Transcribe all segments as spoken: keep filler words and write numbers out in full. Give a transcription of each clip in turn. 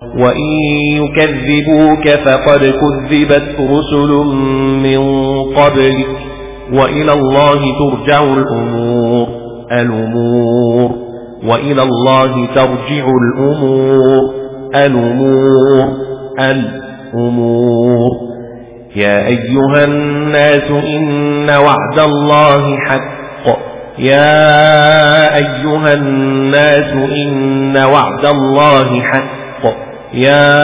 وإن يكذبوك فقد كذبت رسل من قبلك وإلى الله ترجع الأمور الأمور وإلى الله ترجع الأمور الأمور الأمور يا أيها الناس إن وعد الله حق يا أيها الناس إن وعد الله حق يا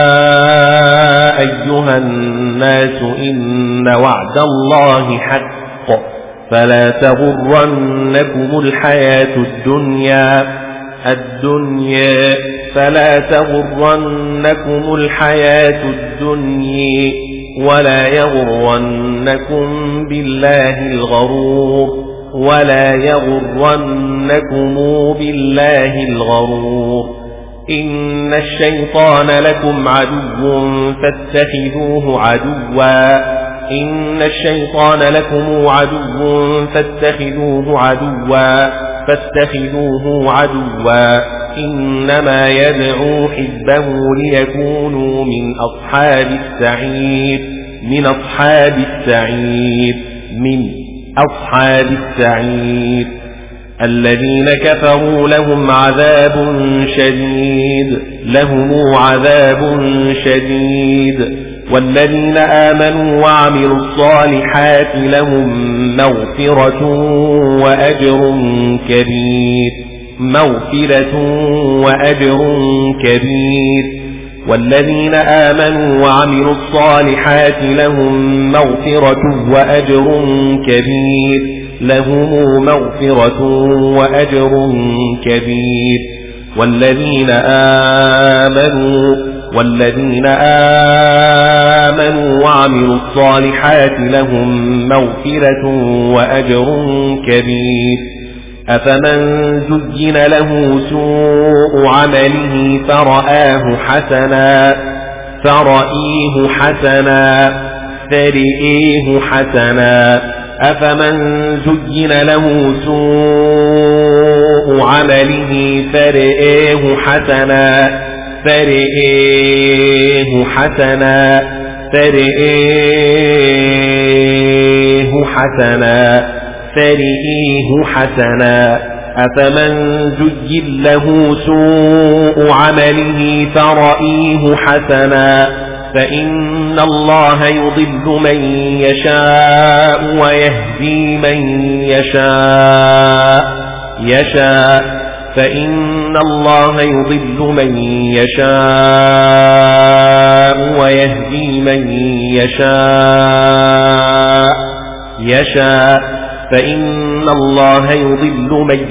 أيها الناس إن وعد الله حق فلا تغرنكم الحياة الدنيا الدنيا فلا تغرنكم الحياة الدنيا ولا يغرنكم بالله الغرور ولا يغرنكم بالله الغرور إن الشيطان لكم عدو فاتخذوه عدوا إن الشيطان لكم عدو فاتخذوه عدوا فاتخذوه عدوا إنما يدعو حزبه ليكونوا من أصحاب السعير من أصحاب السعير من أصحاب السعير الذين كفروا لهم عذاب شديد لهم عذاب شديد والذين آمنوا وعملوا الصالحات لهم مغفرة وأجر كبير مغفرة وأجر كبير والذين آمنوا وعملوا الصالحات لهم مغفرة وأجر كبير لهم مغفرة وأجر كبير والذين آمنوا والذين آمنوا وعملوا الصالحات لهم مغفرة وأجر كبير أفمن زين له سوء عمله فرآه حسنا فرأيه حسنا فرئيه حسنا أفمن زين له سوء عمله فرآه حسنا فرئيه حسنا فرئيه حسنا فرئيه حسنا أفمن زين له سوء عمله فرئيه حسنا فإن الله يضل من يشاء ويهدي من يشاء يشاء فإن الله يضل من يشاء ويهدي من يشاء يشاء فإن الله يضل من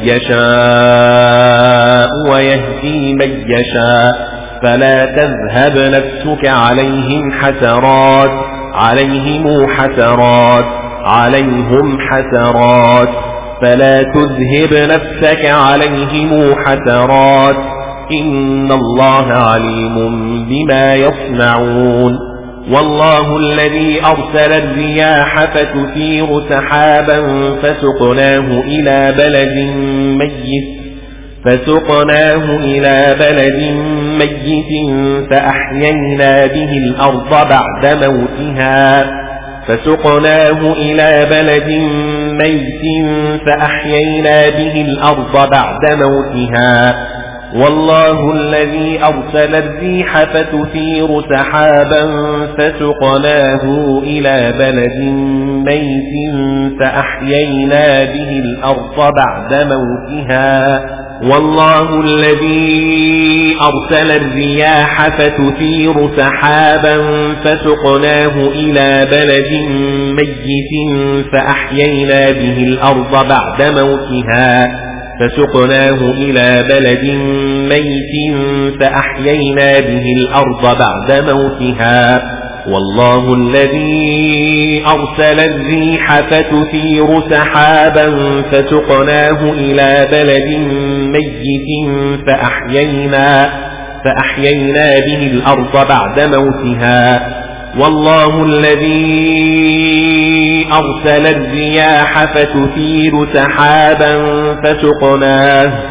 يشاء ويهدي من يشاء فلا تذهب نفسك عليهم حسرات عليهم حسرات عليهم حسرات فلا تذهب نفسك عليهم حسرات إن الله عليم بما يصنعون والله الذي أرسل الرياح فتثير سحابا فسقناه إلى بلد ميت فسقناه إلى بلد ميت فأحيينا به الأرض بعد موتها فسقناه إلى بلد ميت فأحيينا به الأرض بعد موتها والله الذي أرسل الريح فتثير سحابا فسقناه إلى بلد ميت فأحيينا به الأرض بعد موتها والله الذي أرسل الرياح فتثير سحابا فسقناه إلى بلد ميت فأحيينا به الأرض بعد موتها فسقناه إلى بلد ميت فأحيينا به الأرض بعد موتها والله الذي أرسل الريح فتثير سحابا فسقناه إلى بلد ميت فأحيينا فأحيينا به الأرض بعد موتها والله الذي أرسل الرياح فتثير سحابا فسقناه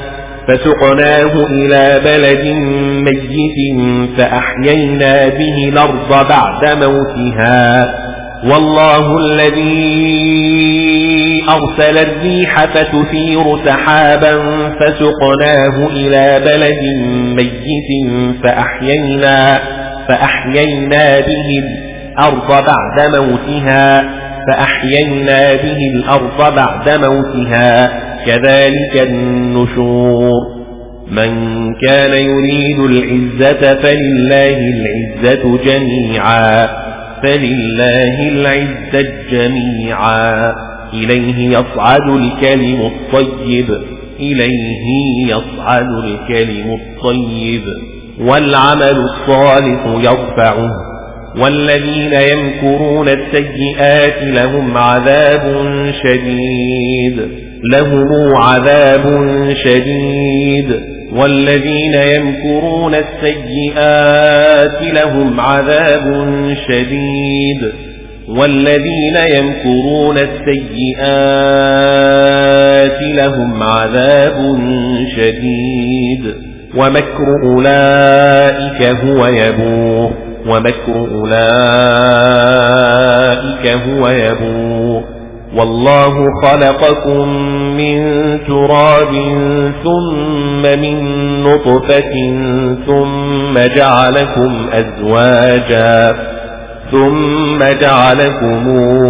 فسقناه إلى بلد ميت فأحيينا به الأرض بعد موتها. والله الذي أرسل الريح فتثير سحابا فسقناه إلى بلد ميت فأحيينا, فأحيينا به الأرض بعد موتها فأحيينا به الأرض بعد موتها كذلك النشور. من كان يريد العزة فلله العزة جميعا فلله العزة جميعا إليه يصعد الكلم الطيب إليه يصعد الكلم الطيب والعمل الصالح يرفعه. والذين يمكرون السيئات لهم عذاب شديد لهم عذاب شديد والذين يمكرون السيئات لهم عذاب شديد والذين يمكرون السيئات لهم عذاب شديد ومكر أولئك هو يبور ومكر أولئك هو يبور. والله خلقكم من تراب ثم من نطفة ثم جعلكم أزواجا ثم جعلكم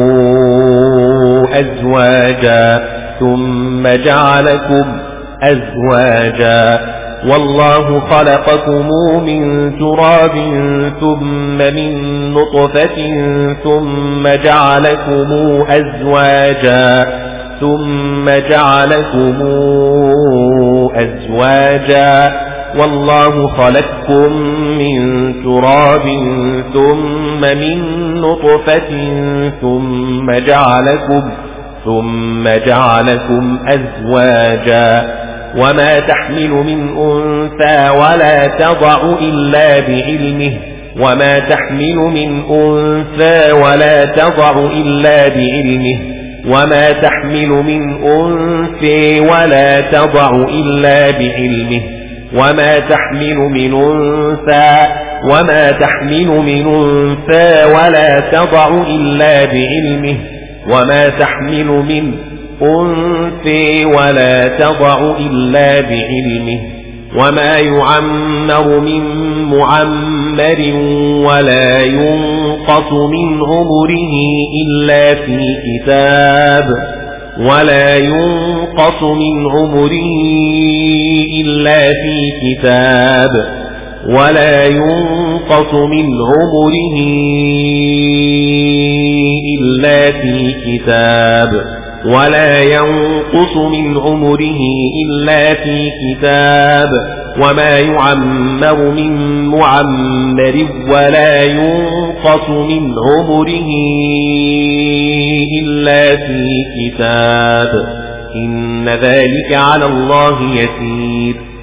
أزواجا ثم جعلكم أزواجا والله خلقكم من تراب ثم من نطفة ثم جعلكم أزواجا ثم جعلكم أزواجا والله خلقكم من تراب ثم من نطفة ثم جعلكم ثم جعلكم أزواجا وما تحمل من أنثى ولا تضع إلا بعلمه وما تحمل من أنثى ولا تضع إلا بعلمه وما تحمل من أنثى ولا تضع إلا بعلمه وما تحمل من أنثى وما تحمل من أنثى ولا تضع إلا بعلمه وما تحمل من أنثى ولا تضع إلا بعلمه وما يعمر من معمر ولا ينقص من عمره إلا في كتاب ولا ينقص من عمره إلا في كتاب ولا ينقص من عمره إلا في كتاب ولا ينقص من عمره إلا في كتاب وما يعمر من معمر ولا ينقص من عمره إلا في كتاب إن ذلك على الله يسير.